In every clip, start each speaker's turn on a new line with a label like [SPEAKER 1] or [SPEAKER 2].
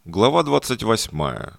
[SPEAKER 1] Глава 28.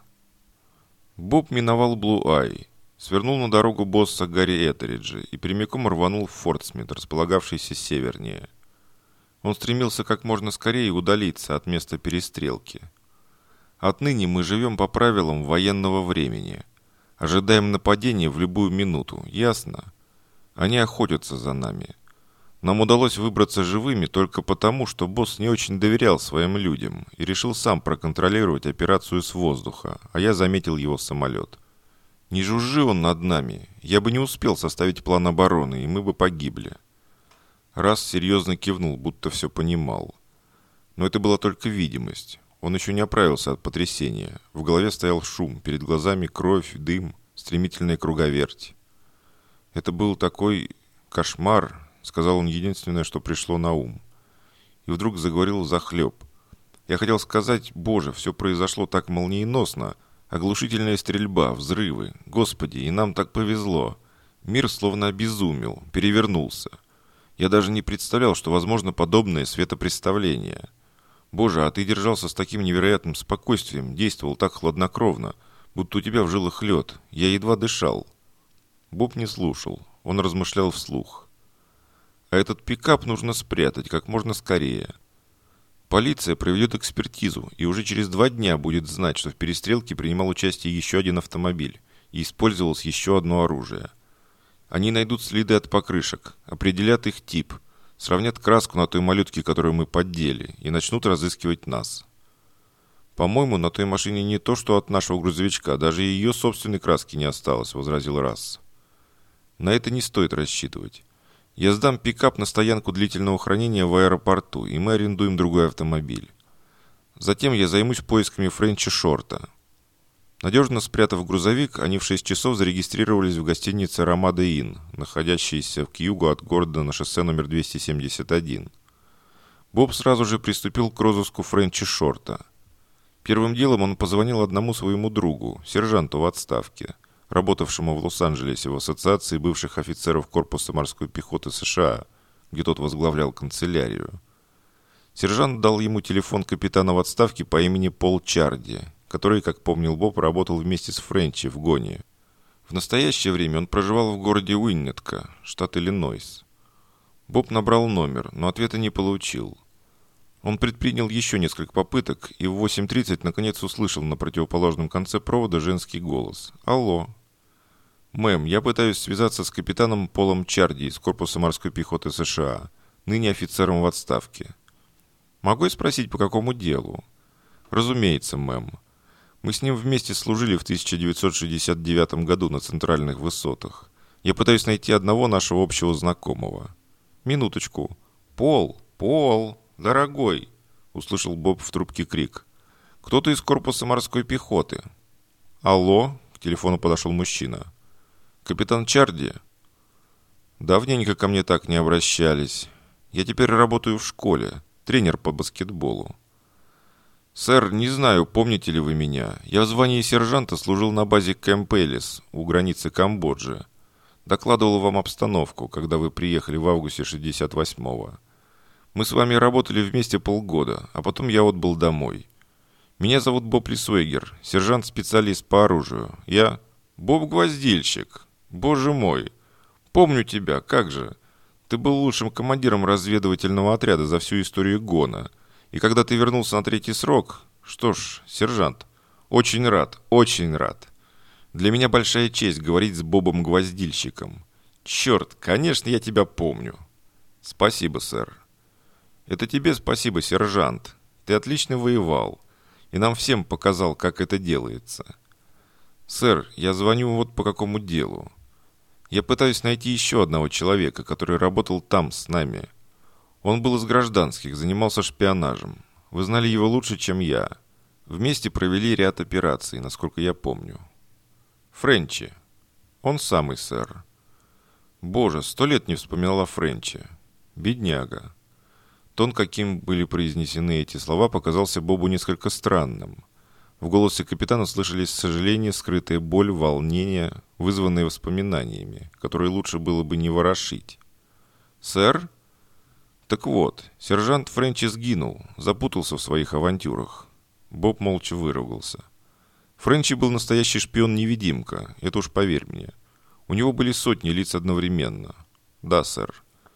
[SPEAKER 1] Боб миновал Блу-Ай, свернул на дорогу босса Гарри Этериджа и прямиком рванул в Фортсмит, располагавшийся севернее. Он стремился как можно скорее удалиться от места перестрелки. Отныне мы живем по правилам военного времени. Ожидаем нападения в любую минуту, ясно? Они охотятся за нами. Нам удалось выбраться живыми только потому, что босс не очень доверял своим людям и решил сам проконтролировать операцию с воздуха, а я заметил его самолет. Не жужжи он над нами, я бы не успел составить план обороны, и мы бы погибли. Расс серьезно кивнул, будто все понимал. Но это была только видимость. Он еще не оправился от потрясения. В голове стоял шум, перед глазами кровь, дым, стремительная круговерть. Это был такой кошмар, сказал он единственное, что пришло на ум. И вдруг заговорил взахлеб. Я хотел сказать, боже, все произошло так молниеносно. Оглушительная стрельба, взрывы. Господи, и нам так повезло. Мир словно обезумел, перевернулся. Я даже не представлял, что возможно подобное светопредставление. Боже, а ты держался с таким невероятным спокойствием, действовал так хладнокровно, будто у тебя в жилах лед. Я едва дышал. Боб не слушал, он размышлял вслух. А этот пикап нужно спрятать как можно скорее. Полиция проведет экспертизу и уже через 2 дня будет знать, что в перестрелке принимал участие еще один автомобиль и использовалось еще одно оружие. Они найдут следы от покрышек, определят их тип, сравнят краску на той малютке, которую мы поддели, и начнут разыскивать нас. По-моему, на той машине не то, что от нашего грузовичка, даже ее собственной краски не осталось, возразил Расс. На это не стоит рассчитывать. Я сдам пикап на стоянку длительного хранения в аэропорту, и мы арендуем другой автомобиль. Затем я займусь поисками Френча Шорта. Надежно спрятав грузовик, они в 6 часов зарегистрировались в гостинице «Рамада Инн», находящейся к югу от города на шоссе номер 271. Боб сразу же приступил к розыску Френча Шорта. Первым делом он позвонил одному своему другу, сержанту в отставке, работавшему в Лос-Анджелесе в Ассоциации бывших офицеров Корпуса морской пехоты США, где тот возглавлял канцелярию. Сержант дал ему телефон капитана в отставке по имени Пол Чарди, который, как помнил Боб, работал вместе с Френчи в Гоне. В настоящее время он проживал в городе Уиннетка, штат Иллинойс. Боб набрал номер, но ответа не получил. Он предпринял еще несколько попыток и в 8:30 наконец услышал на противоположном конце провода женский голос. «Алло». «Мэм, я пытаюсь связаться с капитаном Полом Чарди из Корпуса морской пехоты США, ныне офицером в отставке. Могу я спросить, по какому делу?» «Разумеется, мэм. Мы с ним вместе служили в 1969 году на центральных высотах. Я пытаюсь найти одного нашего общего знакомого». «Минуточку. Пол, дорогой!» — услышал Боб в трубке крик. «Кто-то из Корпуса морской пехоты». «Алло?» — к телефону подошел мужчина. «Капитан Чарди?» «Давненько ко мне так не обращались. Я теперь работаю в школе, тренер по баскетболу». «Сэр, не знаю, помните ли вы меня. Я в звании сержанта служил на базе Кэмп Элис у границы Камбоджи. Докладывал вам обстановку, когда вы приехали в августе 68-го. Мы с вами работали вместе полгода, а потом я отбыл домой. Меня зовут Боб Лисвегер, сержант-специалист по оружию. Я... Боб-гвоздильщик. Боже мой. Помню тебя, как же. Ты был лучшим командиром разведывательного отряда за всю историю Гона. И когда ты вернулся на 3-й срок... Что ж, сержант, очень рад. Для меня большая честь говорить с Бобом-гвоздильщиком. Черт, конечно, я тебя помню. Спасибо, сэр. Это тебе спасибо, сержант. Ты отлично воевал. И нам всем показал, как это делается. Сэр, я звоню вот по какому делу. Я пытаюсь найти еще одного человека, который работал там с нами. Он был из гражданских, занимался шпионажем. Вы знали его лучше, чем я. Вместе провели ряд операций, насколько я помню. Френчи. Он самый, сэр. Боже, 100 лет не вспоминала Френчи. Бедняга. Тон, каким были произнесены эти слова, показался Бобу несколько странным. В голосе капитана слышались сожаление, скрытая боль, волнение, вызванные воспоминаниями, которые лучше было бы не ворошить. «Сэр?» «Так вот, сержант Френчи сгинул, запутался в своих авантюрах. Боб молча выругался. Френчи был настоящий шпион-невидимка, это уж поверь мне. У него были сотни лиц одновременно. Да, сэр.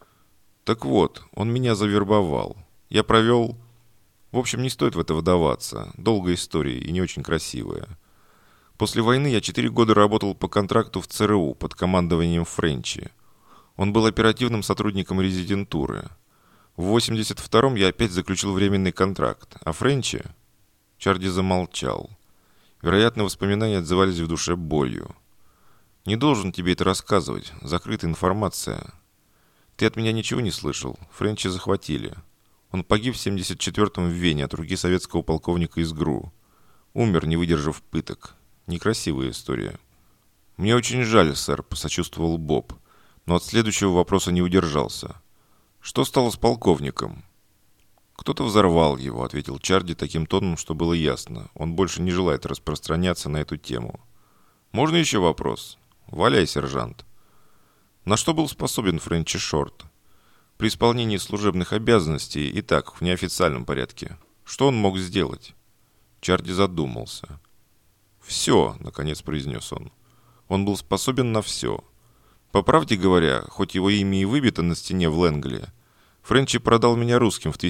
[SPEAKER 1] Так вот, он меня завербовал. Я провел... В общем, не стоит в это вдаваться. Долгая история и не очень красивая. После войны я 4 года работал по контракту в ЦРУ под командованием Френчи. Он был оперативным сотрудником резидентуры. В 82-м я опять заключил временный контракт. А Френчи... Чарди замолчал. Вероятно, воспоминания отзывались в душе болью. «Не должен тебе это рассказывать. Закрытая информация. Ты от меня ничего не слышал. Френчи захватили. Он погиб в 74-м в Вене от руки советского полковника из ГРУ. Умер, не выдержав пыток. Некрасивая история». «Мне очень жаль, сэр», — посочувствовал Боб, но от следующего вопроса не удержался. «Что стало с полковником?» «Кто-то взорвал его», — ответил Чарди таким тоном, что было ясно. Он больше не желает распространяться на эту тему. «Можно еще вопрос?» «Валяй, сержант». На что был способен Френчи Шорт? При исполнении служебных обязанностей и так, в неофициальном порядке. Что он мог сделать? Чарди задумался. «Все», — наконец произнес он. Он был способен на все. По правде говоря, хоть его имя и выбито на стене в Лэнгли, Френчи продал меня русским в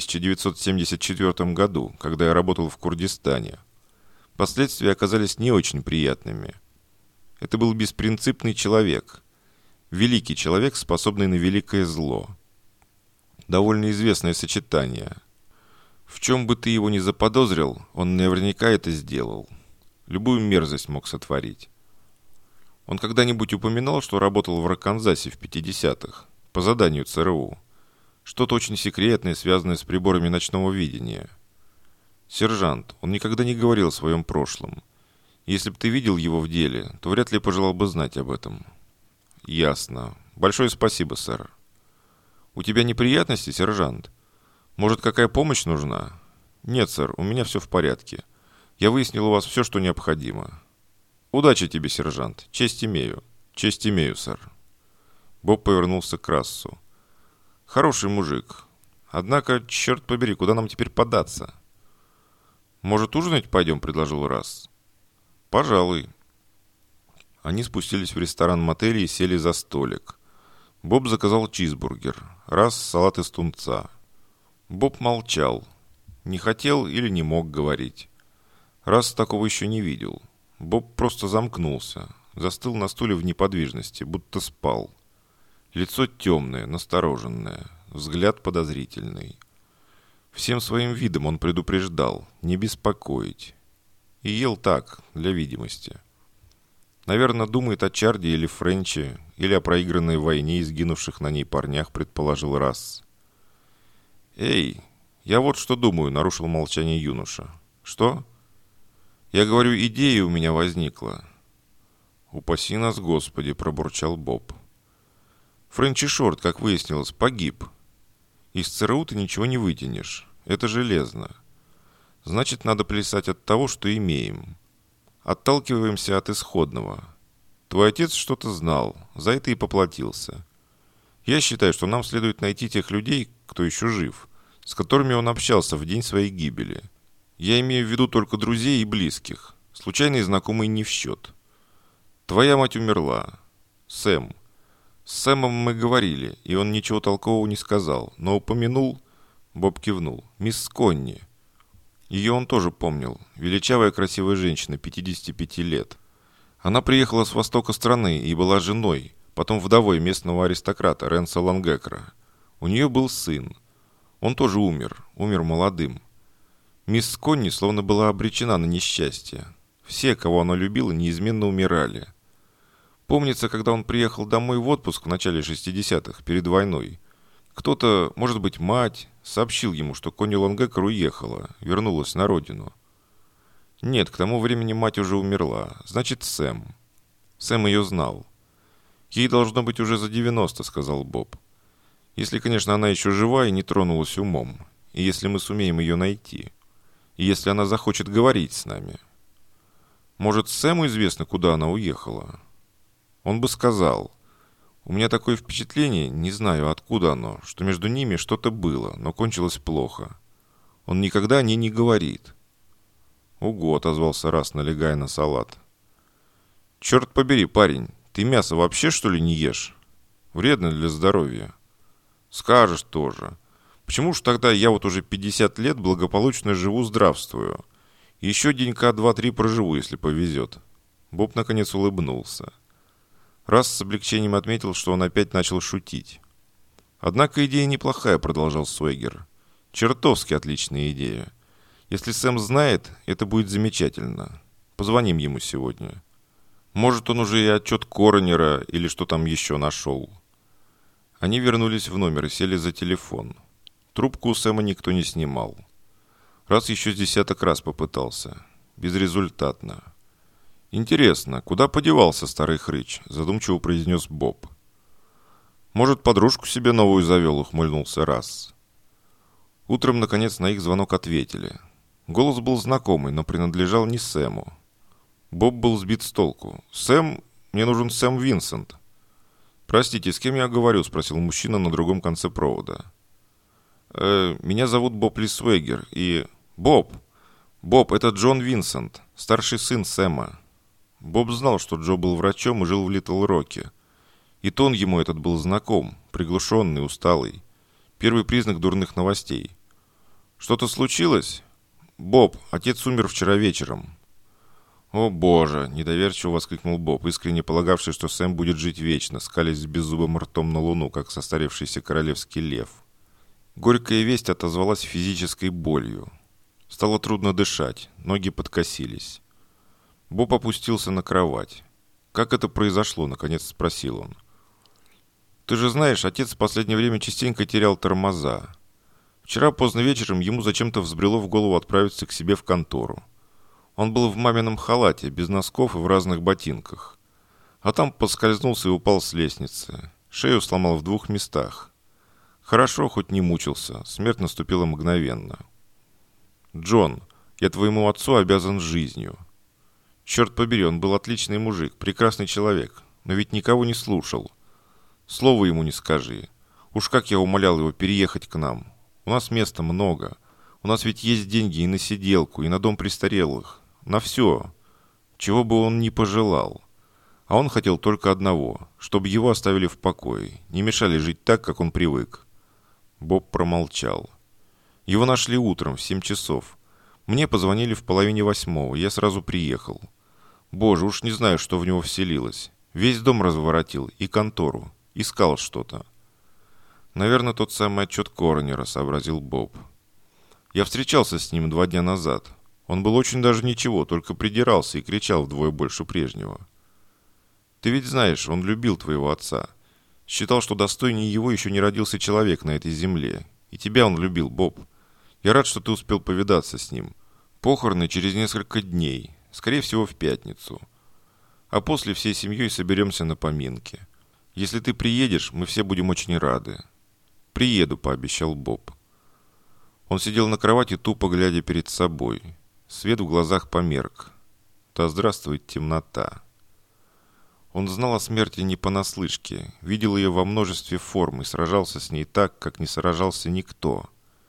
[SPEAKER 1] 1974 году, когда я работал в Курдистане. Последствия оказались не очень приятными. Это был беспринципный человек. Великий человек, способный на великое зло. Довольно известное сочетание. В чем бы ты его ни заподозрил, он наверняка это сделал. Любую мерзость мог сотворить. Он когда-нибудь упоминал, что работал в Арканзасе в 50-х, по заданию ЦРУ. Что-то очень секретное, связанное с приборами ночного видения. Сержант, он никогда не говорил о своем прошлом. Если бы ты видел его в деле, то вряд ли пожелал бы знать об этом. Ясно. Большое спасибо, сэр. У тебя неприятности, сержант? Может, какая помощь нужна? Нет, сэр, у меня все в порядке. Я выяснил у вас все, что необходимо. Удачи тебе, сержант. Честь имею. Честь имею, сэр. Боб повернулся к Рассу. Хороший мужик. Однако, черт побери, куда нам теперь податься? Может, ужинать пойдем, предложил Расс. Пожалуй. Они спустились в ресторан мотеля и сели за столик. Боб заказал чизбургер. Расс салат из тунца. Боб молчал. Не хотел или не мог говорить. Расс такого еще не видел. Боб просто замкнулся. Застыл на стуле в неподвижности, будто спал. Лицо темное, настороженное, взгляд подозрительный. Всем своим видом он предупреждал не беспокоить. И ел так, для видимости. Наверное, думает о Чарди или Френчи, или о проигранной войне и сгинувших на ней парнях, предположил Расс. «Эй, я вот что думаю», — нарушил молчание юноша. «Что?» «Я говорю, идея у меня возникла». «Упаси нас, Господи», — пробурчал Боб. Френчи Шорт, как выяснилось, погиб. Из ЦРУ ты ничего не вытянешь. Это железно. Значит, надо плясать от того, что имеем. Отталкиваемся от исходного. Твой отец что-то знал, за это и поплатился. Я считаю, что нам следует найти тех людей, кто еще жив, с которыми он общался в день своей гибели. Я имею в виду только друзей и близких. Случайные знакомые не в счет. Твоя мать умерла. Сэм. С Сэмом мы говорили, и он ничего толкового не сказал, но упомянул, Боб кивнул, мисс Конни. Ее он тоже помнил, величавая красивая женщина, 55 лет. Она приехала с востока страны и была женой, потом вдовой местного аристократа Ренса Лангекера. У нее был сын. Он тоже умер молодым. Мисс Конни словно была обречена на несчастье. Все, кого она любила, неизменно умирали. Помнится, когда он приехал домой в отпуск в начале 60-х, перед войной, кто-то, может быть, мать, сообщил ему, что Конни Лангекер уехала, вернулась на родину. Нет, к тому времени мать уже умерла. Значит, Сэм. Сэм ее знал. Ей должно быть уже за 90, сказал Боб. Если, конечно, она еще жива и не тронулась умом. И если мы сумеем ее найти. И если она захочет говорить с нами. Может, Сэму известно, куда она уехала? Он бы сказал, у меня такое впечатление, не знаю откуда оно, что между ними что-то было, но кончилось плохо. Он никогда о ней не говорит. «Угу», — отозвался Раз, налегая на салат. «Черт побери, парень, ты мясо вообще, что ли, не ешь? Вредно для здоровья». «Скажешь тоже. Почему ж тогда я вот уже 50 лет благополучно живу-здравствую? Еще денька 2-3 проживу, если повезет». Боб наконец улыбнулся. Раз с облегчением отметил, что он опять начал шутить. «Однако идея неплохая», — продолжал Сойгер. «Чертовски отличная идея. Если Сэм знает, это будет замечательно. Позвоним ему сегодня. Может, он уже и отчет коронера или что там еще нашел». Они вернулись в номер и сели за телефон. Трубку у Сэма никто не снимал. Раз еще с десяток раз попытался. Безрезультатно. «Интересно, куда подевался старый хрыч?» – задумчиво произнес Боб. «Может, подружку себе новую завел?» – ухмыльнулся Раз. Утром, наконец, на их звонок ответили. Голос был знакомый, но принадлежал не Сэму. Боб был сбит с толку. «Сэм? Мне нужен Сэм Винсент». «Простите, с кем я говорю?» – спросил мужчина на другом конце провода. «Меня зовут Боб Лисвегер, и...» «Боб! Боб, это Джон Винсент, старший сын Сэма». Боб знал, что Джо был врачом и жил в Литл-Роке. И тон ему этот был знаком, приглушенный, усталый. Первый признак дурных новостей. «Что-то случилось?» «Боб, отец умер вчера вечером». «О боже!» – недоверчиво воскликнул Боб, искренне полагавший, что Сэм будет жить вечно, скалясь с беззубым ртом на луну, как состарившийся королевский лев. Горькая весть отозвалась физической болью. Стало трудно дышать, ноги подкосились. Боб опустился на кровать. «Как это произошло?» – наконец спросил он. «Ты же знаешь, отец в последнее время частенько терял тормоза. Вчера поздно вечером ему зачем-то взбрело в голову отправиться к себе в контору. Он был в мамином халате, без носков и в разных ботинках. А там поскользнулся и упал с лестницы. Шею сломал в 2 местах. Хорошо, хоть не мучился. Смерть наступила мгновенно. Джон, я твоему отцу обязан жизнью. Черт побери, он был отличный мужик, прекрасный человек, но ведь никого не слушал. Слова ему не скажи. Уж как я умолял его переехать к нам. У нас места много. У нас ведь есть деньги и на сиделку, и на дом престарелых. На все. Чего бы он ни пожелал. А он хотел только одного, чтобы его оставили в покое, не мешали жить так, как он привык. Боб промолчал. Его нашли утром в 7 часов. Мне позвонили в 7:30, я сразу приехал. Боже, уж не знаю, что в него вселилось. Весь дом разворотил и контору. Искал что-то. Наверное, тот самый отчет коронера, сообразил Боб. Я встречался с ним 2 дня назад. Он был очень даже ничего, только придирался и кричал вдвое больше прежнего. Ты ведь знаешь, он любил твоего отца. Считал, что достойнее его еще не родился человек на этой земле. И тебя он любил, Боб. Я рад, что ты успел повидаться с ним. Похороны через несколько дней, скорее всего, в пятницу. А после всей семьей соберемся на поминки. Если ты приедешь, мы все будем очень рады. Приеду, пообещал Боб. Он сидел на кровати, тупо глядя перед собой. Свет в глазах померк. Да здравствует темнота. Он знал о смерти не понаслышке, видел ее во множестве форм и сражался с ней так, как не сражался никто.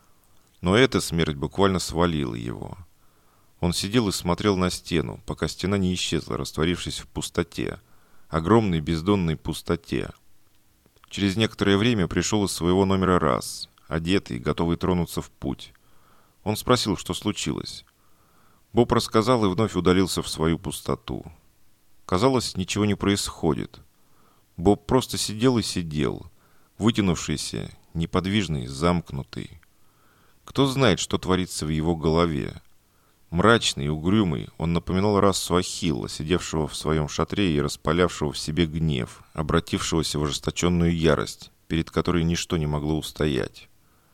[SPEAKER 1] Но эта смерть буквально свалила его. Он сидел и смотрел на стену, пока стена не исчезла, растворившись в пустоте, огромной бездонной пустоте. Через некоторое время пришел из своего номера Раз, одетый, готовый тронуться в путь. Он спросил, что случилось. Боб рассказал и вновь удалился в свою пустоту. Казалось, ничего не происходит. Боб просто сидел и сидел, вытянувшийся, неподвижный, замкнутый. Кто знает, что творится в его голове. Мрачный и угрюмый, он напоминал расу Ахилла, сидевшего в своем шатре и распалявшего в себе гнев, обратившегося в ожесточенную ярость, перед которой ничто не могло устоять.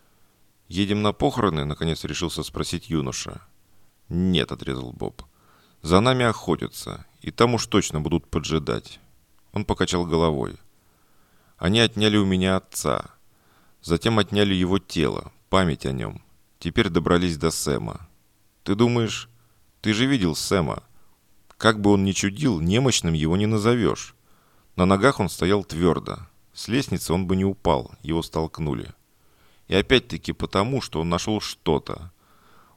[SPEAKER 1] «Едем на похороны?» — наконец решился спросить юноша. «Нет», — отрезал Боб. «За нами охотятся, и там уж точно будут поджидать». Он покачал головой. «Они отняли у меня отца. Затем отняли его тело, память о нем. Теперь добрались до Сэма. Ты думаешь, ты же видел Сэма. Как бы он ни чудил, немощным его не назовешь. На ногах он стоял твердо. С лестницы он бы не упал, его столкнули. И опять-таки потому, что он нашел что-то.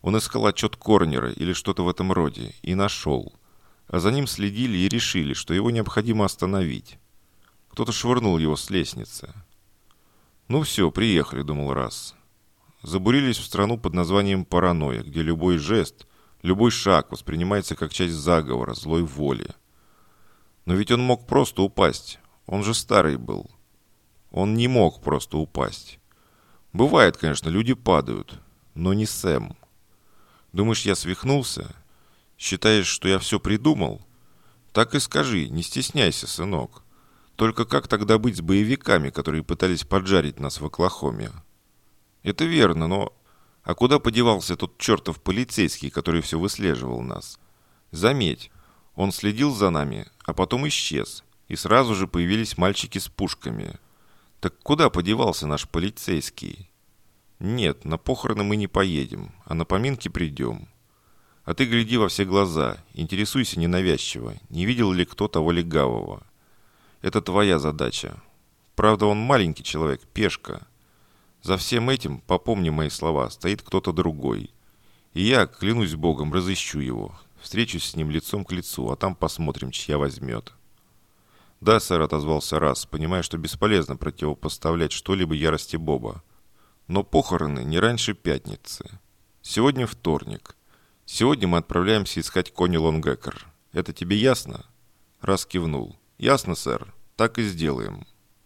[SPEAKER 1] Он искал отчет Корнера или что-то в этом роде и нашел. А за ним следили и решили, что его необходимо остановить. Кто-то швырнул его с лестницы. «Ну все, приехали», — думал Расс. Забурились в страну под названием Паранойя, где любой жест, любой шаг воспринимается как часть заговора, злой воли. Но ведь он мог просто упасть. Он же старый был. Он не мог просто упасть. Бывает, конечно, люди падают, но не Сэм. Думаешь, я свихнулся? Считаешь, что я все придумал? Так и скажи, не стесняйся, сынок. Только как тогда быть с боевиками, которые пытались поджарить нас в Оклахоме? Это верно, но... А куда подевался тот чертов полицейский, который все выслеживал нас? Заметь, он следил за нами, а потом исчез, и сразу же появились мальчики с пушками. Так куда подевался наш полицейский? Нет, на похороны мы не поедем, а на поминки придем. А ты гляди во все глаза, интересуйся ненавязчиво, не видел ли кто того легавого. Это твоя задача. Правда, он маленький человек, пешка. За всем этим, попомни мои слова, стоит кто-то другой. И я, клянусь Богом, разыщу его. Встречусь с ним лицом к лицу, а там посмотрим, чья возьмет. Да, сэр, отозвался Расс, понимая, что бесполезно противопоставлять что-либо ярости Боба. Но похороны не раньше пятницы. Сегодня вторник. Сегодня мы отправляемся искать Конни Лонгекер. Это тебе ясно? Расс кивнул. Ясно, сэр. Так и сделаем.